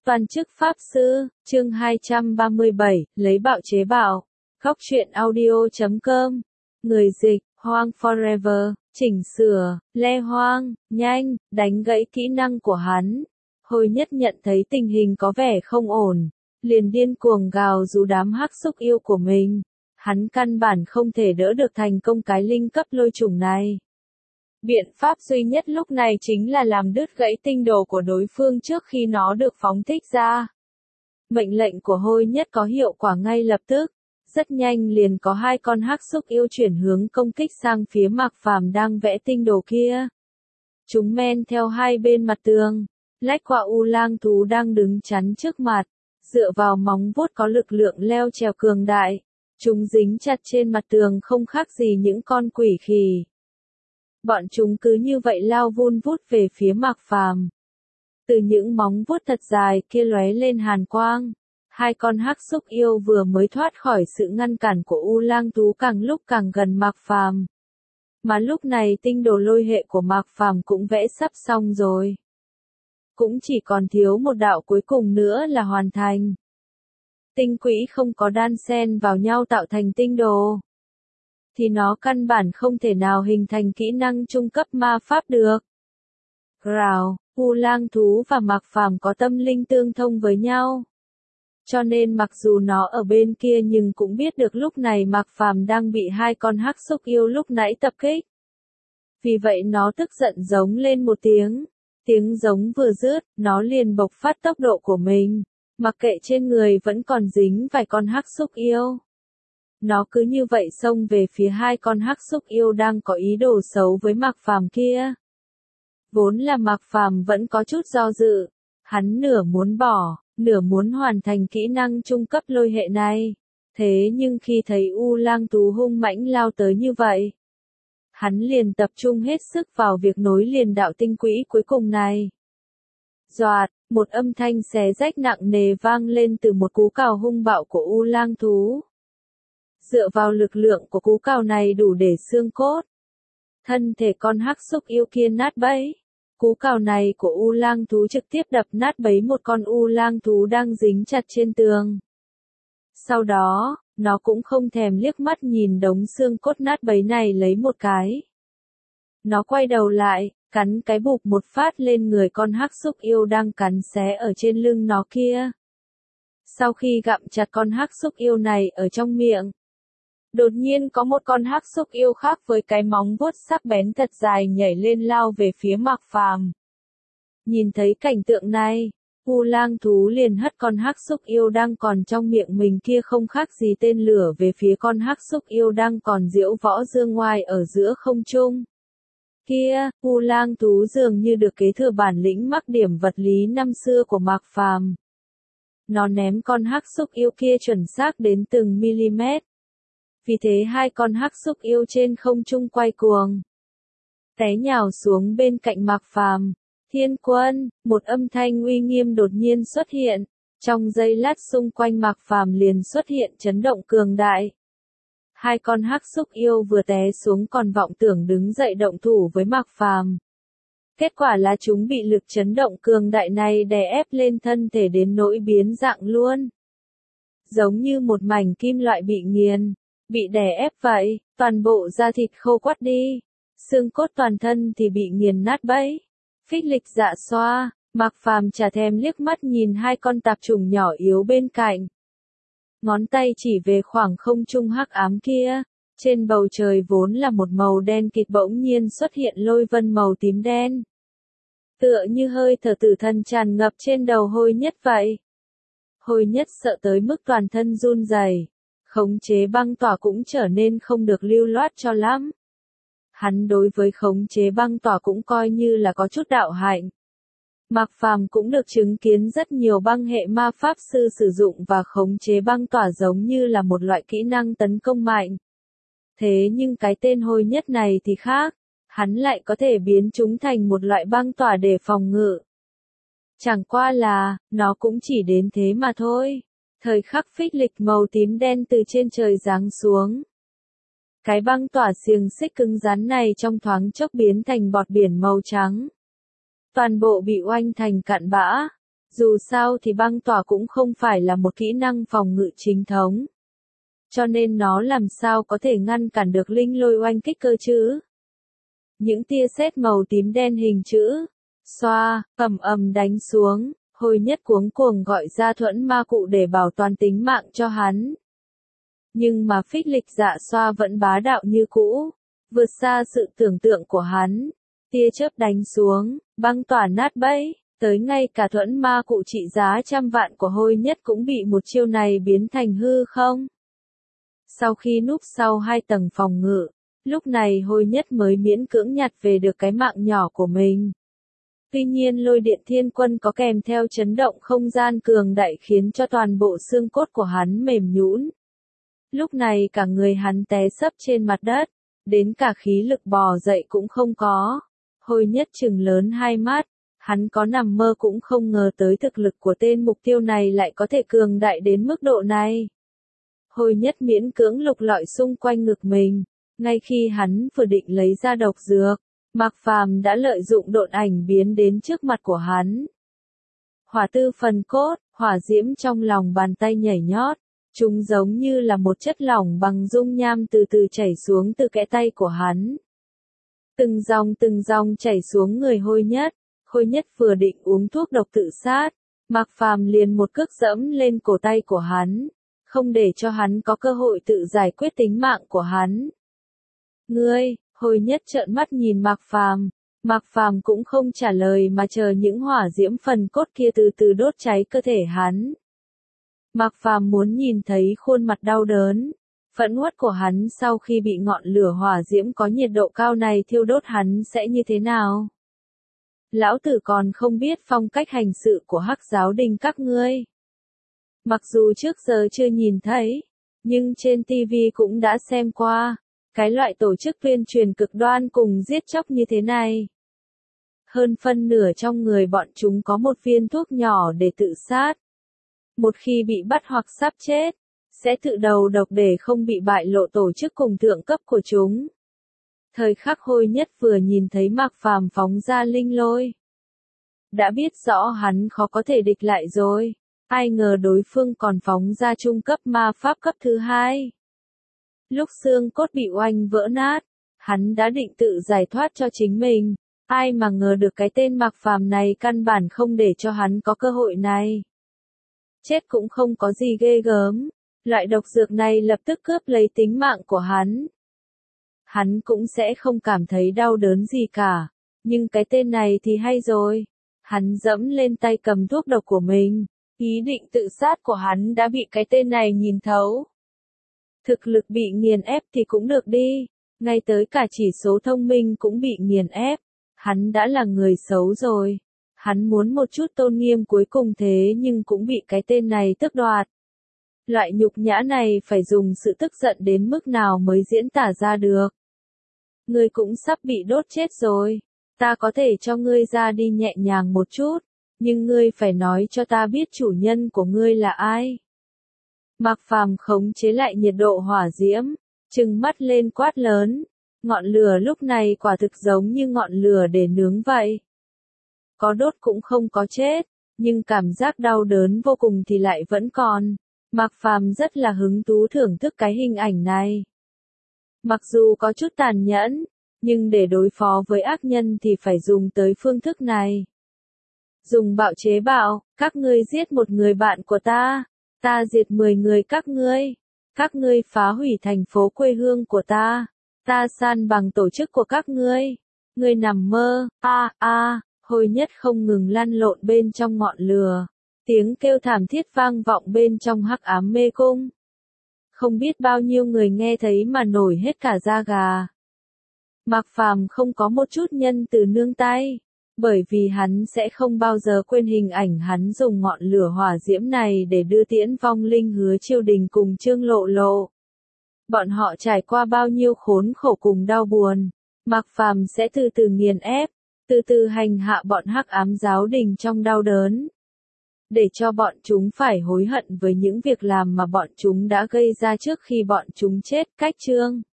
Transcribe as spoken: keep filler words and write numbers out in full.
Toàn chức Pháp Sư, chương hai trăm ba mươi bảy, lấy bạo chế bạo. Góc truyện audio chấm com. Người dịch, Hoang Forever, chỉnh sửa, Le Hoang, nhanh, đánh gãy kỹ năng của hắn. Hồi nhất nhận thấy tình hình có vẻ không ổn, liền điên cuồng gào rú đám hắc xúc yêu của mình. Hắn căn bản không thể đỡ được thành công cái linh cấp lôi trùng này. Biện pháp duy nhất lúc này chính là làm đứt gãy tinh đồ của đối phương trước khi nó được phóng thích ra. Mệnh lệnh của Hôi Nhất có hiệu quả ngay lập tức. Rất nhanh liền có hai con hắc xúc yêu chuyển hướng công kích sang phía Mạc Phàm đang vẽ tinh đồ kia. Chúng men theo hai bên mặt tường, lách qua U Lang thú đang đứng chắn trước mặt, dựa vào móng vuốt có lực lượng leo trèo cường đại. Chúng dính chặt trên mặt tường không khác gì những con quỷ khỉ. Bọn chúng cứ như vậy lao vun vút về phía Mạc Phàm. Từ những móng vuốt thật dài kia lóe lên hàn quang. Hai con hắc xúc yêu vừa mới thoát khỏi sự ngăn cản của U Lang thú càng lúc càng gần Mạc Phàm. Mà lúc này tinh đồ lôi hệ của Mạc Phàm cũng vẽ sắp xong rồi. Cũng chỉ còn thiếu một đạo cuối cùng nữa là hoàn thành. Tinh quỹ không có đan xen vào nhau tạo thành tinh đồ, thì nó căn bản không thể nào hình thành kỹ năng trung cấp ma pháp được. Rào, U Lang thú và Mạc Phàm có tâm linh tương thông với nhau. Cho nên mặc dù nó ở bên kia nhưng cũng biết được lúc này Mạc Phàm đang bị hai con hắc xúc yêu lúc nãy tập kích. Vì vậy nó tức giận giống lên một tiếng. Tiếng giống vừa dứt, nó liền bộc phát tốc độ của mình. Mặc kệ trên người vẫn còn dính vài con hắc xúc yêu. Nó cứ như vậy xông về phía hai con hắc xúc yêu đang có ý đồ xấu với Mạc Phàm kia. Vốn là Mạc Phàm vẫn có chút do dự, hắn nửa muốn bỏ, nửa muốn hoàn thành kỹ năng trung cấp lôi hệ này. Thế nhưng khi thấy U Lang thú hung mãnh lao tới như vậy, hắn liền tập trung hết sức vào việc nối liền đạo tinh quỹ cuối cùng này. Doạt, một âm thanh xé rách nặng nề vang lên từ một cú cào hung bạo của U Lang thú. Dựa vào lực lượng của cú cào này đủ để xương cốt. Thân thể con hắc xúc yêu kia nát bấy. Cú cào này của U Lang thú trực tiếp đập nát bấy một con U Lang thú đang dính chặt trên tường. Sau đó, nó cũng không thèm liếc mắt nhìn đống xương cốt nát bấy này lấy một cái. Nó quay đầu lại, cắn cái bụp một phát lên người con hắc xúc yêu đang cắn xé ở trên lưng nó kia. Sau khi gặm chặt con hắc xúc yêu này ở trong miệng, đột nhiên có một con hắc xúc yêu khác với cái móng vuốt sắc bén thật dài nhảy lên lao về phía Mạc Phàm. Nhìn thấy cảnh tượng này, U Lang thú liền hất con hắc xúc yêu đang còn trong miệng mình kia không khác gì tên lửa về phía con hắc xúc yêu đang còn diễu võ dương ngoai ở giữa không trung. Kia, U Lang thú dường như được kế thừa bản lĩnh mắc điểm vật lý năm xưa của Mạc Phàm. Nó ném con hắc xúc yêu kia chuẩn xác đến từng mm. Vì thế hai con hắc xúc yêu trên không trung quay cuồng, té nhào xuống bên cạnh Mạc Phàm. Thiên quân, một âm thanh uy nghiêm đột nhiên xuất hiện. Trong giây lát xung quanh Mạc Phàm liền xuất hiện chấn động cường đại. Hai con hắc xúc yêu vừa té xuống còn vọng tưởng đứng dậy động thủ với Mạc Phàm. Kết quả là chúng bị lực chấn động cường đại này đè ép lên thân thể đến nỗi biến dạng luôn. Giống như một mảnh kim loại bị nghiền, bị đè ép vậy, toàn bộ da thịt khô quắt đi, xương cốt toàn thân thì bị nghiền nát bấy. Phích lịch dạ xoa, Mạc Phàm chả thèm liếc mắt nhìn hai con tạp trùng nhỏ yếu bên cạnh. Ngón tay chỉ về khoảng không trung hắc ám kia, trên bầu trời vốn là một màu đen kịt bỗng nhiên xuất hiện lôi vân màu tím đen. Tựa như hơi thở tử thần tràn ngập trên đầu Hôi Nhất vậy. Hôi Nhất sợ tới mức toàn thân run rẩy, khống chế băng tỏa cũng trở nên không được lưu loát cho lắm. Hắn đối với khống chế băng tỏa cũng coi như là có chút đạo hạnh. Mạc Phàm cũng được chứng kiến rất nhiều băng hệ ma pháp sư sử dụng và khống chế băng tỏa giống như là một loại kỹ năng tấn công mạnh. Thế nhưng cái tên Hôi Nhất này thì khác, hắn lại có thể biến chúng thành một loại băng tỏa để phòng ngự. Chẳng qua là, nó cũng chỉ đến thế mà thôi. Thời khắc phích lịch màu tím đen từ trên trời giáng xuống. Cái băng tỏa xiềng xích cứng rắn này trong thoáng chốc biến thành bọt biển màu trắng. Toàn bộ bị oanh thành cặn bã. Dù sao thì băng tỏa cũng không phải là một kỹ năng phòng ngự chính thống. Cho nên nó làm sao có thể ngăn cản được linh lôi oanh kích cơ chứ? Những tia sét màu tím đen hình chữ, xoa, ầm ầm đánh xuống, Hồi Nhất cuống cuồng gọi ra thuẫn ma cụ để bảo toàn tính mạng cho hắn. Nhưng mà phích lịch dạ xoa vẫn bá đạo như cũ, vượt xa sự tưởng tượng của hắn. Tia chớp đánh xuống, băng tỏa nát bẫy, tới ngay cả thuẫn ma cụ trị giá trăm vạn của Hồi Nhất cũng bị một chiêu này biến thành hư không. Sau khi núp sau hai tầng phòng ngự, lúc này Hồi Nhất mới miễn cưỡng nhặt về được cái mạng nhỏ của mình. Tuy nhiên lôi điện thiên quân có kèm theo chấn động không gian cường đại khiến cho toàn bộ xương cốt của hắn mềm nhũn. Lúc này cả người hắn té sấp trên mặt đất, đến cả khí lực bò dậy cũng không có. Hồi Nhất trừng lớn hai mắt, hắn có nằm mơ cũng không ngờ tới thực lực của tên mục tiêu này lại có thể cường đại đến mức độ này. Hồi Nhất miễn cưỡng lục lọi xung quanh ngực mình, ngay khi hắn vừa định lấy ra độc dược, Mạc Phàm đã lợi dụng độn ảnh biến đến trước mặt của hắn. Hỏa tư phần cốt, hỏa diễm trong lòng bàn tay nhảy nhót, chúng giống như là một chất lỏng bằng dung nham từ từ chảy xuống từ kẽ tay của hắn. Từng dòng từng dòng chảy xuống người Hồi Nhất, Hồi Nhất vừa định uống thuốc độc tự sát, Mạc Phàm liền một cước dẫm lên cổ tay của hắn, không để cho hắn có cơ hội tự giải quyết tính mạng của hắn. Ngươi, Hồi Nhất trợn mắt nhìn Mạc Phàm, Mạc Phàm cũng không trả lời mà chờ những hỏa diễm phần cốt kia từ từ đốt cháy cơ thể hắn. Mạc Phàm muốn nhìn thấy khuôn mặt đau đớn, phẫn uất của hắn sau khi bị ngọn lửa hỏa diễm có nhiệt độ cao này thiêu đốt hắn sẽ như thế nào. Lão tử còn không biết phong cách hành sự của Hắc giáo đình các ngươi. Mặc dù trước giờ chưa nhìn thấy, nhưng trên ti vi cũng đã xem qua, cái loại tổ chức tuyên truyền cực đoan cùng giết chóc như thế này. Hơn phân nửa trong người bọn chúng có một viên thuốc nhỏ để tự sát. Một khi bị bắt hoặc sắp chết, sẽ tự đầu độc để không bị bại lộ tổ chức cùng thượng cấp của chúng. Thời khắc Hồi Nhất vừa nhìn thấy Mạc Phàm phóng ra linh lôi, đã biết rõ hắn khó có thể địch lại rồi. Ai ngờ đối phương còn phóng ra trung cấp ma pháp cấp thứ hai. Lúc xương cốt bị oanh vỡ nát, hắn đã định tự giải thoát cho chính mình. Ai mà ngờ được cái tên Mạc Phàm này căn bản không để cho hắn có cơ hội này. Chết cũng không có gì ghê gớm. Loại độc dược này lập tức cướp lấy tính mạng của hắn. Hắn cũng sẽ không cảm thấy đau đớn gì cả. Nhưng cái tên này thì hay rồi. Hắn dẫm lên tay cầm thuốc độc của mình. Ý định tự sát của hắn đã bị cái tên này nhìn thấu. Thực lực bị nghiền ép thì cũng được đi. Ngay tới cả chỉ số thông minh cũng bị nghiền ép. Hắn đã là người xấu rồi. Hắn muốn một chút tôn nghiêm cuối cùng thế nhưng cũng bị cái tên này tước đoạt. Loại nhục nhã này phải dùng sự tức giận đến mức nào mới diễn tả ra được. Ngươi cũng sắp bị đốt chết rồi. Ta có thể cho ngươi ra đi nhẹ nhàng một chút. Nhưng ngươi phải nói cho ta biết chủ nhân của ngươi là ai. Mạc Phàm khống chế lại nhiệt độ hỏa diễm, trừng mắt lên quát lớn. Ngọn lửa lúc này quả thực giống như ngọn lửa để nướng vậy. Có đốt cũng không có chết, nhưng cảm giác đau đớn vô cùng thì lại vẫn còn. Mạc Phàm rất là hứng thú thưởng thức cái hình ảnh này. Mặc dù có chút tàn nhẫn, nhưng để đối phó với ác nhân thì phải dùng tới phương thức này. Dùng bạo chế bạo, các ngươi giết một người bạn của ta, ta diệt mười người các ngươi. Các ngươi phá hủy thành phố quê hương của ta, ta san bằng tổ chức của các ngươi. Ngươi nằm mơ, a a, Hồi Nhất không ngừng lăn lộn bên trong ngọn lửa. Tiếng kêu thảm thiết vang vọng bên trong hắc ám mê cung. Không biết bao nhiêu người nghe thấy mà nổi hết cả da gà. Mạc Phàm không có một chút nhân từ nương tay, bởi vì hắn sẽ không bao giờ quên hình ảnh hắn dùng ngọn lửa hỏa diễm này để đưa tiễn vong linh Hứa Chiêu Đình cùng Trương Lộ Lộ. Bọn họ trải qua bao nhiêu khốn khổ cùng đau buồn, Mạc Phàm sẽ từ từ nghiền ép, từ từ hành hạ bọn hắc ám giáo đình trong đau đớn. Để cho bọn chúng phải hối hận với những việc làm mà bọn chúng đã gây ra trước khi bọn chúng chết. Cách chương